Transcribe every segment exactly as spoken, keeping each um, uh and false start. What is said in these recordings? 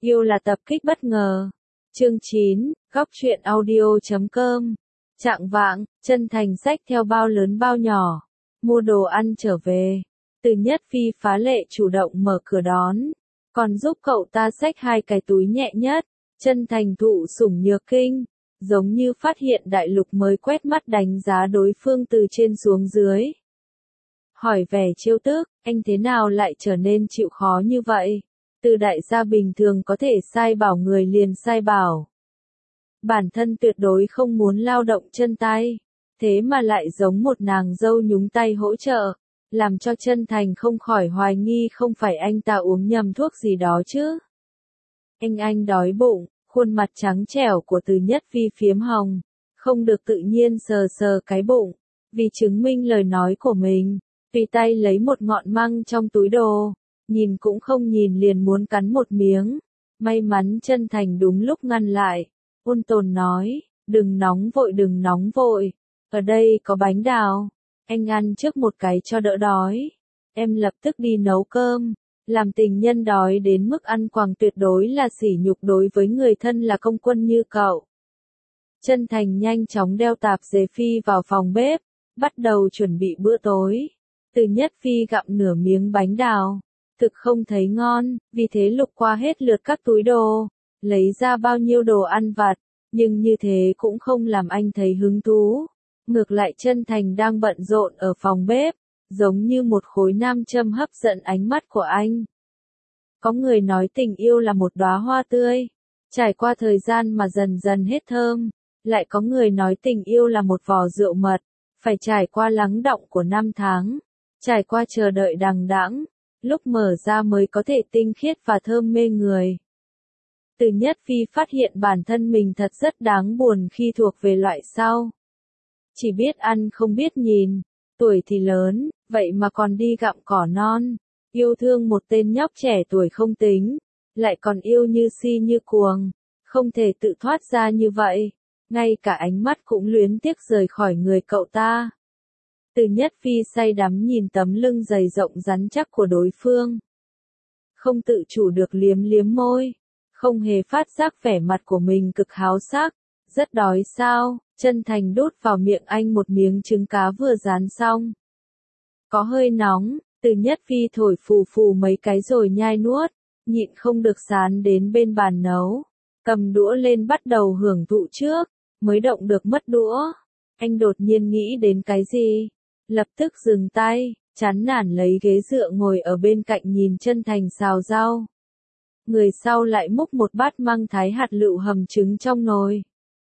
Yêu là tập kích bất ngờ. Chương chín, góc truyện audio chấm com. Trạng vạng, Chân Thành xách theo bao lớn bao nhỏ, mua đồ ăn trở về. Từ Nhất Phi phá lệ chủ động mở cửa đón, còn giúp cậu ta xách hai cái túi nhẹ nhất. Chân Thành thụ sủng nhược kinh, giống như phát hiện đại lục mới, quét mắt đánh giá đối phương từ trên xuống dưới. Hỏi vẻ trêu tức, anh thế nào lại trở nên chịu khó như vậy? Từ đại gia bình thường có thể sai bảo người liền sai bảo. Bản thân tuyệt đối không muốn lao động chân tay, thế mà lại giống một nàng dâu nhúng tay hỗ trợ, làm cho Chân Thành không khỏi hoài nghi không phải anh ta uống nhầm thuốc gì đó chứ. Anh anh đói bụng, khuôn mặt trắng trẻo của Từ Nhất Phi phiếm hồng, không được tự nhiên sờ sờ cái bụng, vì chứng minh lời nói của mình, tùy tay lấy một ngọn măng trong túi đồ, nhìn cũng không nhìn liền muốn cắn một miếng. May mắn Chân Thành đúng lúc ngăn lại, ôn tồn nói, đừng nóng vội đừng nóng vội, ở đây có bánh đào, anh ăn trước một cái cho đỡ đói, em lập tức đi nấu cơm. Làm tình nhân đói đến mức ăn quàng tuyệt đối là sỉ nhục đối với người thân là công quân như cậu. Chân Thành nhanh chóng đeo tạp dề phi vào phòng bếp, bắt đầu chuẩn bị bữa tối. Từ Nhất Phi gặm nửa miếng bánh đào, thực không thấy ngon, vì thế lục qua hết lượt các túi đồ, lấy ra bao nhiêu đồ ăn vặt, nhưng như thế cũng không làm anh thấy hứng thú. Ngược lại Chân Thành đang bận rộn ở phòng bếp, giống như một khối nam châm hấp dẫn ánh mắt của anh. Có người nói tình yêu là một đóa hoa tươi, trải qua thời gian mà dần dần hết thơm, lại có người nói tình yêu là một vò rượu mật, phải trải qua lắng đọng của năm tháng, trải qua chờ đợi đằng đẵng, lúc mở ra mới có thể tinh khiết và thơm mê người. Từ Nhất Phi phát hiện bản thân mình thật rất đáng buồn khi thuộc về loại sau. Chỉ biết ăn không biết nhìn, tuổi thì lớn, vậy mà còn đi gặm cỏ non, yêu thương một tên nhóc trẻ tuổi không tính, lại còn yêu như si như cuồng, không thể tự thoát ra như vậy, ngay cả ánh mắt cũng luyến tiếc rời khỏi người cậu ta. Từ Nhất Phi say đắm nhìn tấm lưng dày rộng rắn chắc của đối phương, không tự chủ được liếm liếm môi, không hề phát giác vẻ mặt của mình cực háo sắc. Rất đói sao? Chân Thành đút vào miệng anh một miếng trứng cá vừa rán xong. Có hơi nóng, Từ Nhất Phi thổi phù phù mấy cái rồi nhai nuốt, nhịn không được sán đến bên bàn nấu. Cầm đũa lên bắt đầu hưởng thụ trước, mới động được mất đũa. Anh đột nhiên nghĩ đến cái gì? Lập tức dừng tay, chán nản lấy ghế dựa ngồi ở bên cạnh nhìn Chân Thành xào rau. Người sau lại múc một bát măng thái hạt lựu hầm trứng trong nồi.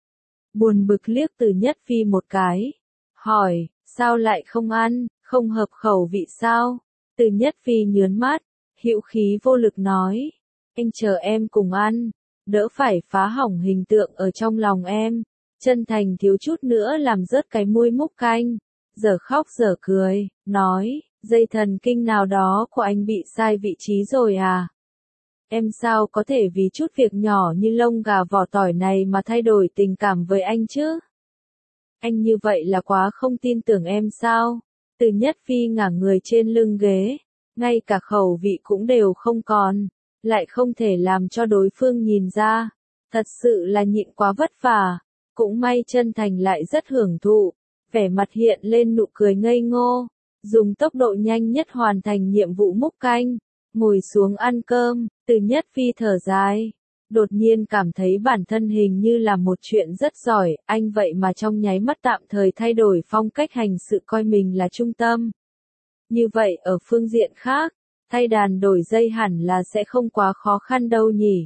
Buồn bực liếc Từ Nhất Phi một cái, hỏi, sao lại không ăn, không hợp khẩu vị sao? Từ Nhất Phi nhớn mắt, hữu khí vô lực nói, anh chờ em cùng ăn, đỡ phải phá hỏng hình tượng ở trong lòng em. Chân Thành thiếu chút nữa làm rớt cái muôi múc canh, giờ khóc giờ cười, nói, dây thần kinh nào đó của anh bị sai vị trí rồi à? Em sao có thể vì chút việc nhỏ như lông gà vỏ tỏi này mà thay đổi tình cảm với anh chứ? Anh như vậy là quá không tin tưởng em sao? Từ Nhất Phi ngả người trên lưng ghế, ngay cả khẩu vị cũng đều không còn, lại không thể làm cho đối phương nhìn ra. Thật sự là nhịn quá vất vả, cũng may Chân Thành lại rất hưởng thụ, vẻ mặt hiện lên nụ cười ngây ngô, dùng tốc độ nhanh nhất hoàn thành nhiệm vụ múc canh, ngồi xuống ăn cơm. Từ Nhất Phi thở dài, đột nhiên cảm thấy bản thân hình như là một chuyện rất giỏi, anh vậy mà trong nháy mắt tạm thời thay đổi phong cách hành sự, coi mình là trung tâm. Như vậy ở phương diện khác, thay đàn đổi dây hẳn là sẽ không quá khó khăn đâu nhỉ.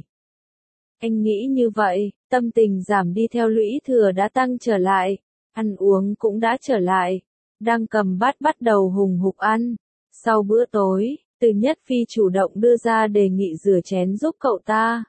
Anh nghĩ như vậy, tâm tình giảm đi theo lũy thừa đã tăng trở lại, ăn uống cũng đã trở lại, đang cầm bát bắt đầu hùng hục ăn. Sau bữa tối, Từ Nhất Phi chủ động đưa ra đề nghị rửa chén giúp cậu ta.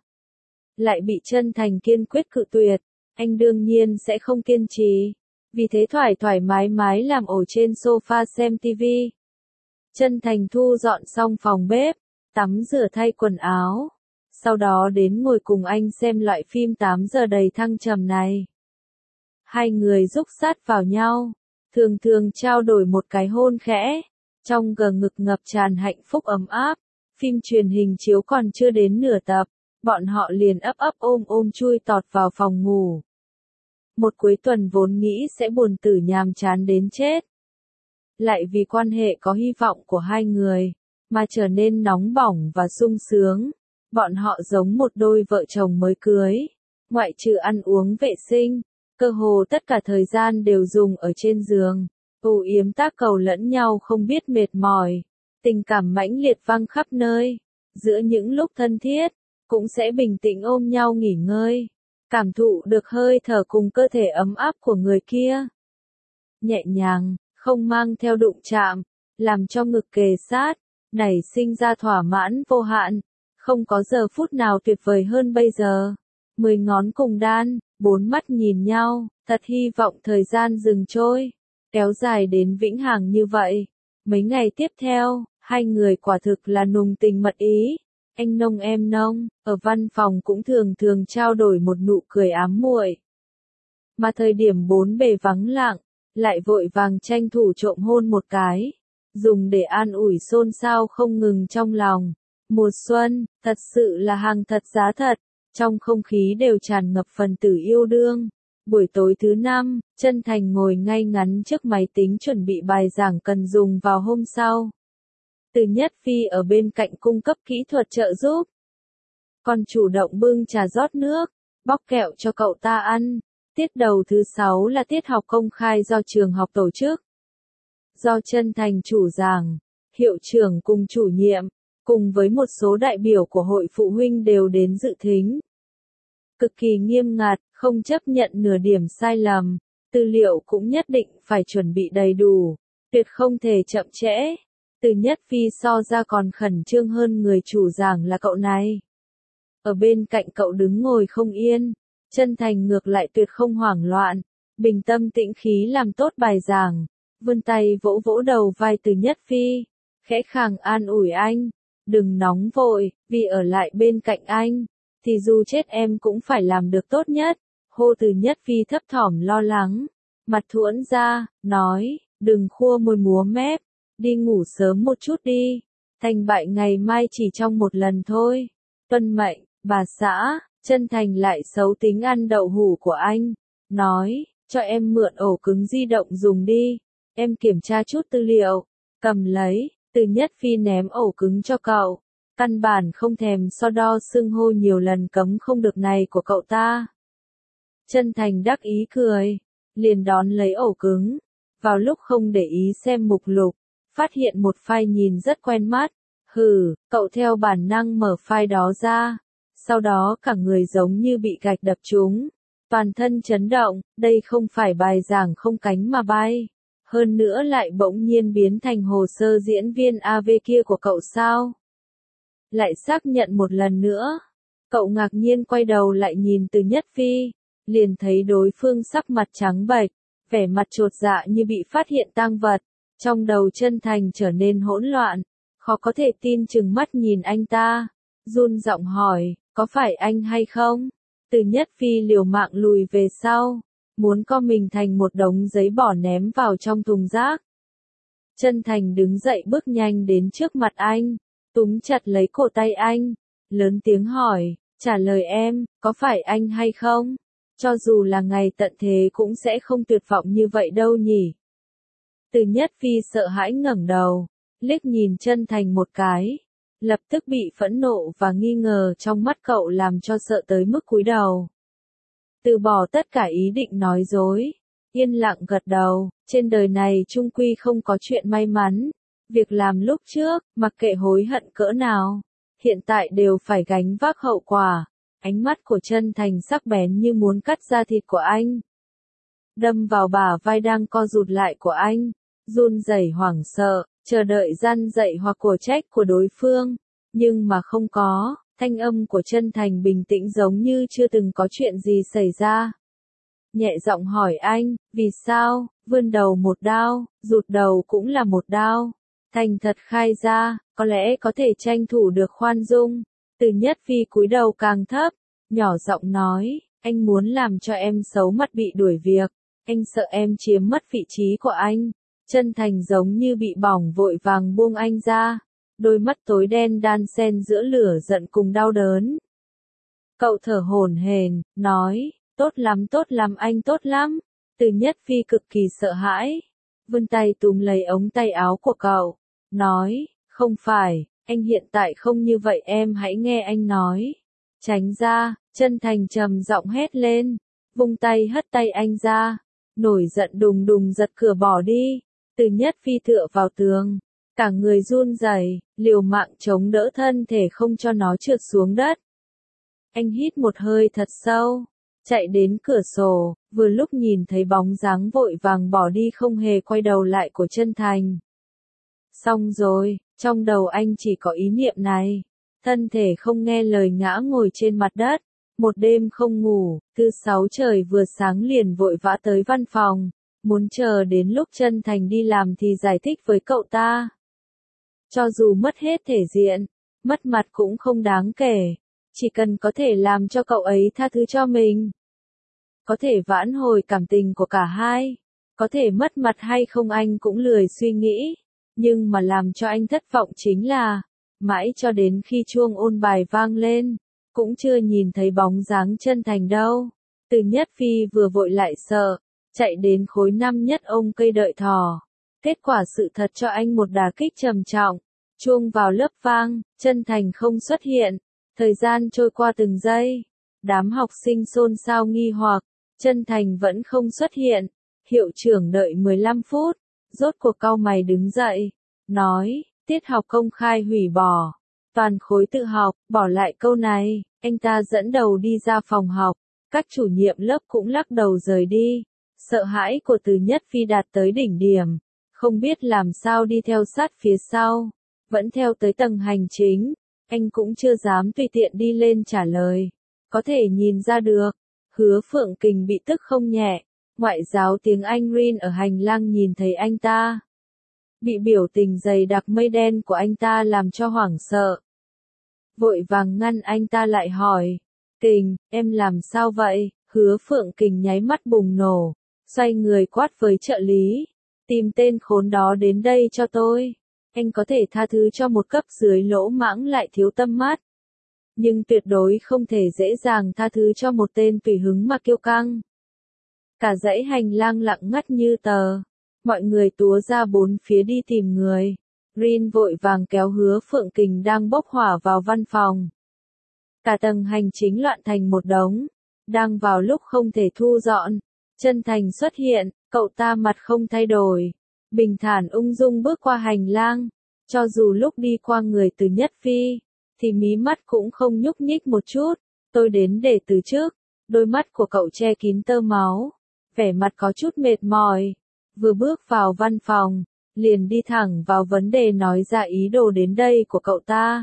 Lại bị Chân Thành kiên quyết cự tuyệt, anh đương nhiên sẽ không kiên trì, vì thế thoải thoải mái mái làm ổ trên sofa xem tivi. Chân Thành thu dọn xong phòng bếp, tắm rửa thay quần áo, sau đó đến ngồi cùng anh xem loại phim tám giờ đầy thăng trầm này. Hai người rúc sát vào nhau, thường thường trao đổi một cái hôn khẽ. Trong gờ ngực ngập tràn hạnh phúc ấm áp, phim truyền hình chiếu còn chưa đến nửa tập, bọn họ liền ấp ấp ôm ôm chui tọt vào phòng ngủ. Một cuối tuần vốn nghĩ sẽ buồn tủi nhàm chán đến chết. Lại vì quan hệ có hy vọng của hai người, mà trở nên nóng bỏng và sung sướng. Bọn họ giống một đôi vợ chồng mới cưới. Ngoại trừ ăn uống vệ sinh, cơ hồ tất cả thời gian đều dùng ở trên giường. Âu yếm tác cầu lẫn nhau không biết mệt mỏi. Tình cảm mãnh liệt văng khắp nơi. Giữa những lúc thân thiết, cũng sẽ bình tĩnh ôm nhau nghỉ ngơi. Cảm thụ được hơi thở cùng cơ thể ấm áp của người kia. Nhẹ nhàng, không mang theo đụng chạm, làm cho ngực kề sát, nảy sinh ra thỏa mãn vô hạn. Không có giờ phút nào tuyệt vời hơn bây giờ. Mười ngón cùng đan, bốn mắt nhìn nhau, thật hy vọng thời gian dừng trôi, kéo dài đến vĩnh hằng như vậy. Mấy ngày tiếp theo, hai người quả thực là nùng tình mật ý. Anh nông em nông, ở văn phòng cũng thường thường trao đổi một nụ cười ám muội. Mà thời điểm bốn bề vắng lặng, lại vội vàng tranh thủ trộm hôn một cái, dùng để an ủi xôn xao không ngừng trong lòng. Mùa xuân, thật sự là hàng thật giá thật, trong không khí đều tràn ngập phần tử yêu đương. Buổi tối thứ năm, Chân Thành ngồi ngay ngắn trước máy tính chuẩn bị bài giảng cần dùng vào hôm sau. Từ Nhất Phi ở bên cạnh cung cấp kỹ thuật trợ giúp. Còn chủ động bưng trà rót nước, bóc kẹo cho cậu ta ăn. Tiết đầu thứ sáu là tiết học công khai do trường học tổ chức. Do Chân Thành chủ giảng, hiệu trưởng cùng chủ nhiệm, cùng với một số đại biểu của hội phụ huynh đều đến dự thính. Cực kỳ nghiêm ngặt, không chấp nhận nửa điểm sai lầm, tư liệu cũng nhất định phải chuẩn bị đầy đủ, tuyệt không thể chậm trễ. Từ Nhất Phi so ra còn khẩn trương hơn người chủ giảng là cậu này. Ở bên cạnh cậu đứng ngồi không yên, Chân Thành ngược lại tuyệt không hoảng loạn, bình tâm tĩnh khí làm tốt bài giảng, vươn tay vỗ vỗ đầu vai Từ Nhất Phi, khẽ khàng an ủi anh, đừng nóng vội, vì ở lại bên cạnh anh, thì dù chết em cũng phải làm được tốt nhất. Hô Từ Nhất Phi thấp thỏm lo lắng, mặt thuẫn ra, nói, đừng khua môi múa mép, đi ngủ sớm một chút đi, thành bại ngày mai chỉ trong một lần thôi. Tuân mệnh, bà xã. Chân Thành lại xấu tính ăn đậu hũ của anh, nói, cho em mượn ổ cứng di động dùng đi, em kiểm tra chút tư liệu, cầm lấy. Từ Nhất Phi ném ổ cứng cho cậu, căn bản không thèm so đo xưng hô nhiều lần cấm không được này của cậu ta. Chân Thành đắc ý cười, liền đón lấy ổ cứng, vào lúc không để ý xem mục lục, phát hiện một file nhìn rất quen mắt, hừ, cậu theo bản năng mở file đó ra, sau đó cả người giống như bị gạch đập trúng, toàn thân chấn động, đây không phải bài giảng không cánh mà bay. Hơn nữa lại bỗng nhiên biến thành hồ sơ diễn viên a vê kia của cậu sao? Lại xác nhận một lần nữa. Cậu ngạc nhiên quay đầu lại nhìn Từ Nhất Phi, liền thấy đối phương sắc mặt trắng bệch, vẻ mặt chột dạ như bị phát hiện tang vật. Trong đầu Chân Thành trở nên hỗn loạn, khó có thể tin chừng mắt nhìn anh ta, run giọng hỏi, có phải anh hay không? Từ Nhất Phi liều mạng lùi về sau, muốn co mình thành một đống giấy bỏ ném vào trong thùng rác. Chân Thành đứng dậy bước nhanh đến trước mặt anh, túm chặt lấy cổ tay anh, lớn tiếng hỏi, trả lời em, có phải anh hay không? Cho dù là ngày tận thế cũng sẽ không tuyệt vọng như vậy đâu nhỉ. Từ Nhất Phi sợ hãi ngẩng đầu, liếc nhìn Chân Thành một cái, lập tức bị phẫn nộ và nghi ngờ trong mắt cậu làm cho sợ tới mức cúi đầu. Từ bỏ tất cả ý định nói dối, yên lặng gật đầu, trên đời này chung quy không có chuyện may mắn, việc làm lúc trước, mặc kệ hối hận cỡ nào, hiện tại đều phải gánh vác hậu quả. Ánh mắt của Chân Thành sắc bén như muốn cắt da thịt của anh, đâm vào bả vai đang co rụt lại của anh, run rẩy hoảng sợ, chờ đợi gian dạy hoặc cổ trách của đối phương, nhưng mà không có. Thanh âm của Chân Thành bình tĩnh giống như chưa từng có chuyện gì xảy ra. Nhẹ giọng hỏi anh, vì sao, vươn đầu một đao, rụt đầu cũng là một đao. Thành thật khai ra, có lẽ có thể tranh thủ được khoan dung. Từ Nhất Phi cúi đầu càng thấp, nhỏ giọng nói, anh muốn làm cho em xấu mặt bị đuổi việc, anh sợ em chiếm mất vị trí của anh. Chân Thành giống như bị bỏng vội vàng buông anh ra. Đôi mắt tối đen đan xen giữa lửa giận cùng đau đớn. Cậu thở hổn hển, nói, tốt lắm tốt lắm anh tốt lắm. Từ Nhất Phi cực kỳ sợ hãi, vươn tay túm lấy ống tay áo của cậu, nói, không phải, anh hiện tại không như vậy em hãy nghe anh nói. Tránh ra, Chân Thành trầm giọng hét lên, vung tay hất tay anh ra, nổi giận đùng đùng giật cửa bỏ đi. Từ Nhất Phi tựa vào tường, cả người run rẩy, liều mạng chống đỡ thân thể không cho nó trượt xuống đất. Anh hít một hơi thật sâu, chạy đến cửa sổ, vừa lúc nhìn thấy bóng dáng vội vàng bỏ đi không hề quay đầu lại của Chân Thành. Xong rồi, trong đầu anh chỉ có ý niệm này, thân thể không nghe lời ngã ngồi trên mặt đất, một đêm không ngủ, thứ sáu trời vừa sáng liền vội vã tới văn phòng, muốn chờ đến lúc Chân Thành đi làm thì giải thích với cậu ta. Cho dù mất hết thể diện, mất mặt cũng không đáng kể, chỉ cần có thể làm cho cậu ấy tha thứ cho mình, có thể vãn hồi cảm tình của cả hai, có thể mất mặt hay không anh cũng lười suy nghĩ, nhưng mà làm cho anh thất vọng chính là, mãi cho đến khi chuông ôn bài vang lên, cũng chưa nhìn thấy bóng dáng Chân Thành đâu. Từ Nhất Phi vừa vội lại sợ, chạy đến khối năm nhất ôm cây đợi thỏ. Kết quả sự thật cho anh một đả kích trầm trọng. Chuông vào lớp vang, Chân Thành không xuất hiện. Thời gian trôi qua từng giây. Đám học sinh xôn xao nghi hoặc, Chân Thành vẫn không xuất hiện. Hiệu trưởng đợi mười lăm phút, rốt cuộc cau mày đứng dậy, nói, tiết học công khai hủy bỏ. Toàn khối tự học, bỏ lại câu này, anh ta dẫn đầu đi ra phòng học. Các chủ nhiệm lớp cũng lắc đầu rời đi. Sợ hãi của Từ Nhất Phi đạt tới đỉnh điểm, không biết làm sao đi theo sát phía sau, vẫn theo tới tầng hành chính, anh cũng chưa dám tùy tiện đi lên trả lời. Có thể nhìn ra được, Hứa Phượng Kình bị tức không nhẹ, ngoại giáo tiếng Anh Rin ở hành lang nhìn thấy anh ta. Bị biểu tình dày đặc mây đen của anh ta làm cho hoảng sợ. Vội vàng ngăn anh ta lại hỏi, Kình, em làm sao vậy? Hứa Phượng Kình nháy mắt bùng nổ, xoay người quát với trợ lý, tìm tên khốn đó đến đây cho tôi. Anh có thể tha thứ cho một cấp dưới lỗ mãng lại thiếu tâm mắt, nhưng tuyệt đối không thể dễ dàng tha thứ cho một tên tùy hứng mà kiêu căng. Cả dãy hành lang lặng ngắt như tờ, mọi người túa ra bốn phía đi tìm người. Rin vội vàng kéo Hứa Phượng Kình đang bốc hỏa vào văn phòng. Cả tầng hành chính loạn thành một đống, đang vào lúc không thể thu dọn. Chân Thành xuất hiện, cậu ta mặt không thay đổi, bình thản ung dung bước qua hành lang, cho dù lúc đi qua người Từ Nhất Phi, thì mí mắt cũng không nhúc nhích một chút. Tôi đến để từ chức. Đôi mắt của cậu che kín tơ máu, vẻ mặt có chút mệt mỏi. Vừa bước vào văn phòng, liền đi thẳng vào vấn đề nói ra ý đồ đến đây của cậu ta.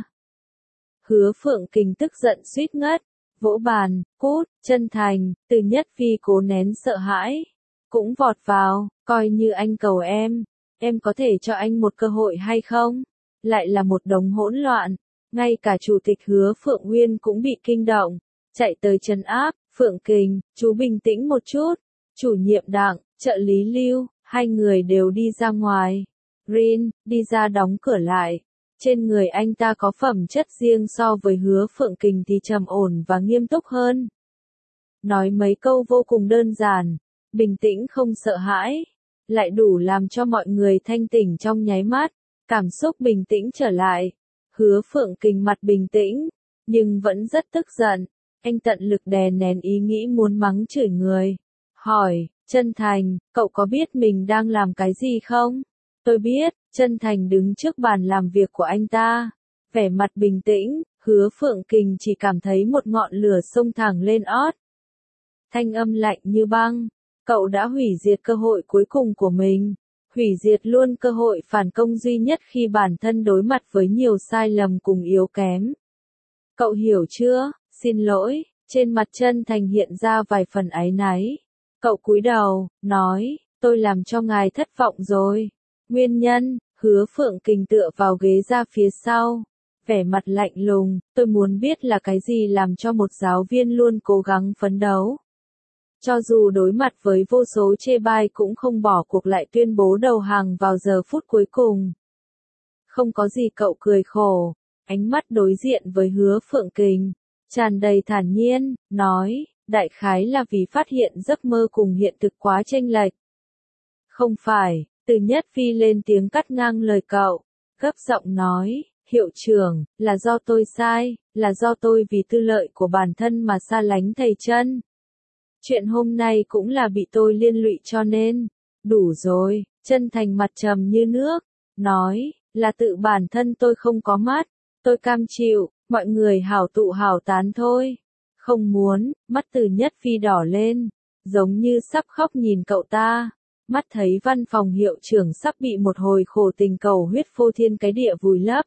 Hứa Phượng Kình tức giận suýt ngất, vỗ bàn, cút. Chân Thành, Từ Nhất Phi cố nén sợ hãi, cũng vọt vào, coi như anh cầu em, em có thể cho anh một cơ hội hay không? Lại là một đống hỗn loạn, ngay cả chủ tịch Hứa Phượng Uyên cũng bị kinh động, chạy tới trấn áp. Phượng Kình, chú bình tĩnh một chút. Chủ nhiệm Đặng, trợ lý Lưu, hai người đều đi ra ngoài. Rin, đi ra đóng cửa lại. Trên người anh ta có phẩm chất riêng so với Hứa Phượng Kình thì trầm ổn và nghiêm túc hơn. Nói mấy câu vô cùng đơn giản, bình tĩnh không sợ hãi, lại đủ làm cho mọi người thanh tỉnh trong nháy mắt, cảm xúc bình tĩnh trở lại. Hứa Phượng Kình mặt bình tĩnh, nhưng vẫn rất tức giận. Anh tận lực đè nén ý nghĩ muốn mắng chửi người. Hỏi, Chân Thành, cậu có biết mình đang làm cái gì không? Tôi biết. Chân Thành đứng trước bàn làm việc của anh ta, vẻ mặt bình tĩnh. Hứa Phượng Kình chỉ cảm thấy một ngọn lửa xông thẳng lên ót. Thanh âm lạnh như băng, cậu đã hủy diệt cơ hội cuối cùng của mình, hủy diệt luôn cơ hội phản công duy nhất khi bản thân đối mặt với nhiều sai lầm cùng yếu kém. Cậu hiểu chưa? Xin lỗi. Trên mặt Chân Thành hiện ra vài phần áy náy. Cậu cúi đầu, nói, tôi làm cho ngài thất vọng rồi. Nguyên nhân? Hứa Phượng Kình tựa vào ghế ra phía sau, vẻ mặt lạnh lùng, tôi muốn biết là cái gì làm cho một giáo viên luôn cố gắng phấn đấu. Cho dù đối mặt với vô số chê bai cũng không bỏ cuộc lại tuyên bố đầu hàng vào giờ phút cuối cùng. Không có gì. Cậu cười khổ, ánh mắt đối diện với Hứa Phượng Kình, tràn đầy thản nhiên, nói, đại khái là vì phát hiện giấc mơ cùng hiện thực quá chênh lệch. Không phải, Từ Nhất Phi lên tiếng cắt ngang lời cậu, gấp giọng nói, hiệu trưởng, là do tôi sai, là do tôi vì tư lợi của bản thân mà xa lánh thầy Chân. Chuyện hôm nay cũng là bị tôi liên lụy cho nên, đủ rồi, Chân Thành mặt trầm như nước, nói, là tự bản thân tôi không có mắt, tôi cam chịu, mọi người hảo tụ hảo tán thôi. Không muốn, mắt Từ Nhất Phi đỏ lên, giống như sắp khóc nhìn cậu ta. Mắt thấy văn phòng hiệu trưởng sắp bị một hồi khổ tình cầu huyết phô thiên cái địa vùi lấp.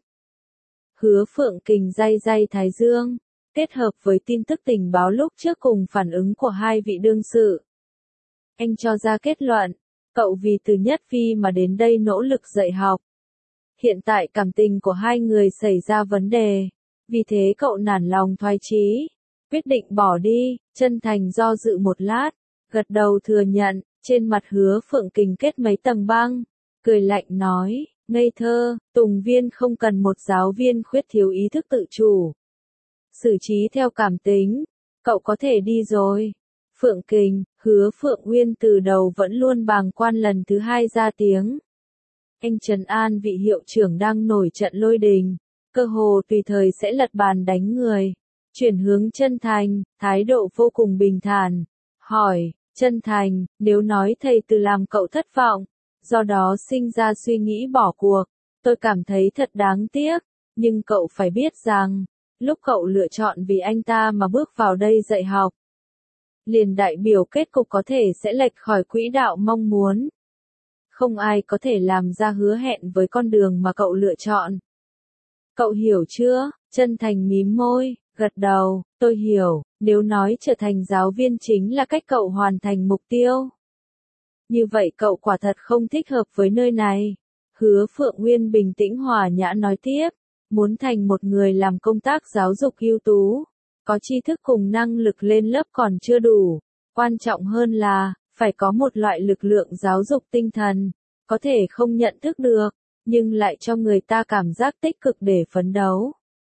Hứa Phượng Kình day day thái dương, kết hợp với tin tức tình báo lúc trước cùng phản ứng của hai vị đương sự. Anh cho ra kết luận, cậu vì Từ Nhất Phi mà đến đây nỗ lực dạy học. Hiện tại cảm tình của hai người xảy ra vấn đề, vì thế cậu nản lòng thoái chí, quyết định bỏ đi. Chân Thành do dự một lát, gật đầu thừa nhận, trên mặt Hứa Phượng Kình kết mấy tầng băng, cười lạnh nói, ngây thơ, Tùng Viên không cần một giáo viên khuyết thiếu ý thức tự chủ. Xử trí theo cảm tính, cậu có thể đi rồi. Phượng Kình, Hứa Phượng Uyên từ đầu vẫn luôn bàng quan lần thứ hai ra tiếng. Anh trấn an vị hiệu trưởng đang nổi trận lôi đình, cơ hồ tùy thời sẽ lật bàn đánh người. Chuyển hướng Chân Thành, thái độ vô cùng bình thản, hỏi, Chân Thành, nếu nói thầy Từ làm cậu thất vọng, do đó sinh ra suy nghĩ bỏ cuộc, tôi cảm thấy thật đáng tiếc, nhưng cậu phải biết rằng, lúc cậu lựa chọn vì anh ta mà bước vào đây dạy học, liền đại biểu kết cục có thể sẽ lệch khỏi quỹ đạo mong muốn. Không ai có thể làm ra hứa hẹn với con đường mà cậu lựa chọn. Cậu hiểu chưa? Chân Thành mím môi, gật đầu, tôi hiểu, nếu nói trở thành giáo viên chính là cách cậu hoàn thành mục tiêu. Như vậy cậu quả thật không thích hợp với nơi này. Hứa Phượng Uyên bình tĩnh hòa nhã nói tiếp, muốn thành một người làm công tác giáo dục ưu tú, có tri thức cùng năng lực lên lớp còn chưa đủ, quan trọng hơn là, phải có một loại lực lượng giáo dục tinh thần, có thể không nhận thức được, nhưng lại cho người ta cảm giác tích cực để phấn đấu.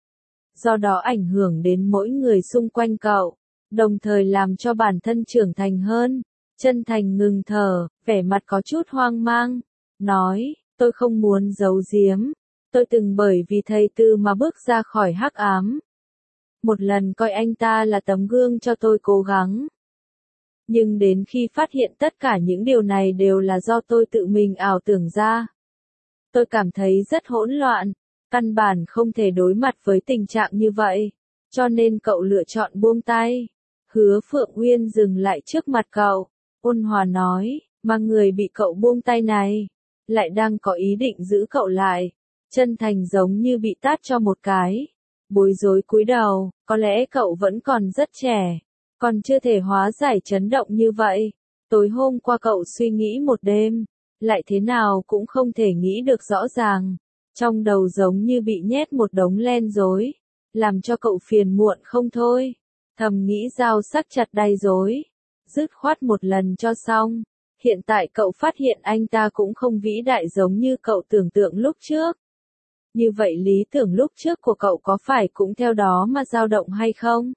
Do đó ảnh hưởng đến mỗi người xung quanh cậu, đồng thời làm cho bản thân trưởng thành hơn. Chân Thành ngừng thở, vẻ mặt có chút hoang mang, nói, tôi không muốn giấu giếm, tôi từng bởi vì thầy Từ mà bước ra khỏi hắc ám. Một lần coi anh ta là tấm gương cho tôi cố gắng. Nhưng đến khi phát hiện tất cả những điều này đều là do tôi tự mình ảo tưởng ra. Tôi cảm thấy rất hỗn loạn, căn bản không thể đối mặt với tình trạng như vậy, cho nên cậu lựa chọn buông tay. Hứa Phượng Uyên dừng lại trước mặt cậu, ôn hòa nói, mà người bị cậu buông tay này, lại đang có ý định giữ cậu lại. Chân Thành giống như bị tát cho một cái, bối rối cúi đầu, có lẽ cậu vẫn còn rất trẻ, còn chưa thể hóa giải chấn động như vậy. Tối hôm qua cậu suy nghĩ một đêm, lại thế nào cũng không thể nghĩ được rõ ràng, trong đầu giống như bị nhét một đống len rối, làm cho cậu phiền muộn không thôi, thầm nghĩ dao sắc chặt đay rối, dứt khoát một lần cho xong. Hiện tại cậu phát hiện anh ta cũng không vĩ đại giống như cậu tưởng tượng lúc trước. Như vậy lý tưởng lúc trước của cậu có phải cũng theo đó mà dao động hay không?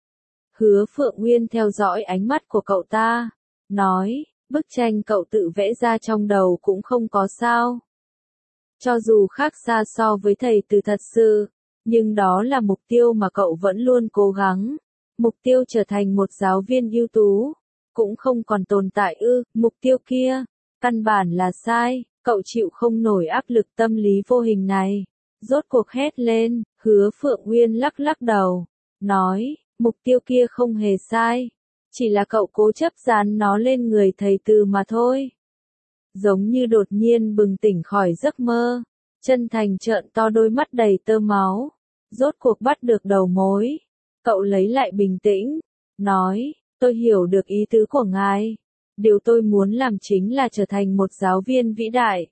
Hứa Phượng Uyên theo dõi ánh mắt của cậu ta, nói, bức tranh cậu tự vẽ ra trong đầu cũng không có sao. Cho dù khác xa so với thầy Từ thật sự, nhưng đó là mục tiêu mà cậu vẫn luôn cố gắng. Mục tiêu trở thành một giáo viên ưu tú, cũng không còn tồn tại ư, mục tiêu kia, căn bản là sai, cậu chịu không nổi áp lực tâm lý vô hình này. Rốt cuộc hét lên, Hứa Phượng Uyên lắc lắc đầu, nói, mục tiêu kia không hề sai, chỉ là cậu cố chấp dán nó lên người thầy Từ mà thôi. Giống như đột nhiên bừng tỉnh khỏi giấc mơ, Chân Thành trợn to đôi mắt đầy tơ máu, rốt cuộc bắt được đầu mối. Cậu lấy lại bình tĩnh, nói, tôi hiểu được ý tứ của ngài, điều tôi muốn làm chính là trở thành một giáo viên vĩ đại,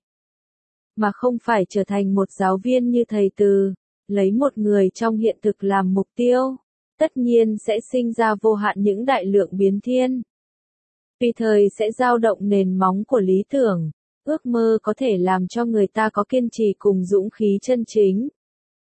mà không phải trở thành một giáo viên như thầy Từ, lấy một người trong hiện thực làm mục tiêu, tất nhiên sẽ sinh ra vô hạn những đại lượng biến thiên. Tùy thời sẽ dao động nền móng của lý tưởng, ước mơ có thể làm cho người ta có kiên trì cùng dũng khí chân chính.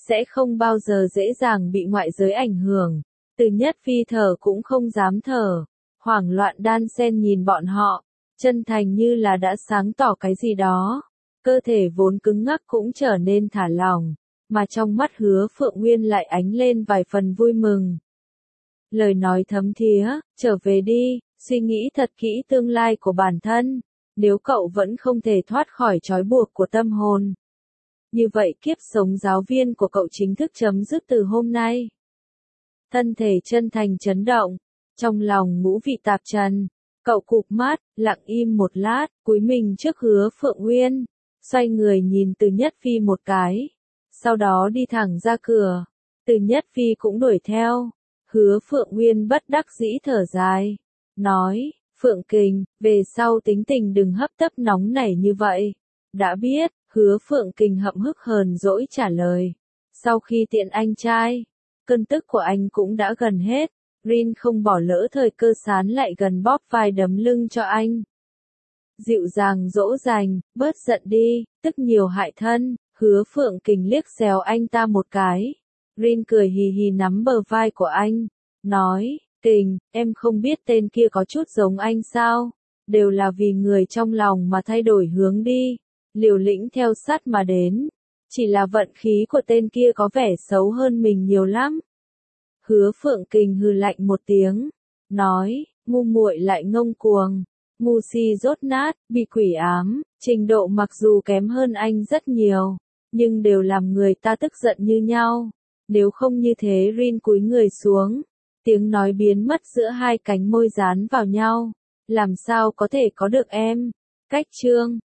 sẽ không bao giờ dễ dàng bị ngoại giới ảnh hưởng. Từ Nhất Phi thở cũng không dám thở, hoảng loạn đan xen nhìn bọn họ, chân thành như là đã sáng tỏ cái gì đó. Cơ thể vốn cứng ngắc cũng trở nên thả lỏng, mà trong mắt Hứa Phượng Nguyên lại ánh lên vài phần vui mừng. Lời nói thấm thía, trở về đi, suy nghĩ thật kỹ tương lai của bản thân, nếu cậu vẫn không thể thoát khỏi trói buộc của tâm hồn. Như vậy kiếp sống giáo viên của cậu chính thức chấm dứt từ hôm nay. Thân thể chân thành chấn động, trong lòng ngũ vị tạp trần, cậu cụp mắt, lặng im một lát, cúi mình trước Hứa Phượng Nguyên, xoay người nhìn Từ Nhất Phi một cái, sau đó đi thẳng ra cửa. Từ Nhất Phi cũng đuổi theo. Hứa Phượng Nguyên bất đắc dĩ thở dài, nói, Phượng Kình, về sau tính tình đừng hấp tấp nóng nảy như vậy. Đã biết, Hứa Phượng Kình hậm hức hờn dỗi trả lời. Sau khi tiện anh trai, cơn tức của anh cũng đã gần hết, Rin không bỏ lỡ thời cơ sán lại gần bóp vai đấm lưng cho anh. Dịu dàng dỗ dành, bớt giận đi, tức nhiều hại thân. Hứa Phượng Kình liếc xéo anh ta một cái. Rin cười hì hì nắm bờ vai của anh, nói, Kình, em không biết tên kia có chút giống anh sao? Đều là vì người trong lòng mà thay đổi hướng đi, liều lĩnh theo sát mà đến. Chỉ là vận khí của tên kia có vẻ xấu hơn mình nhiều lắm. Hứa Phượng Kình hừ lạnh một tiếng, nói, ngu muội lại ngông cuồng, ngu si dốt nát, bị quỷ ám, trình độ mặc dù kém hơn anh rất nhiều, nhưng đều làm người ta tức giận như nhau. Nếu không như thế. Rin cúi người xuống, tiếng nói biến mất giữa hai cánh môi dán vào nhau, làm sao có thể có được em. Cách chương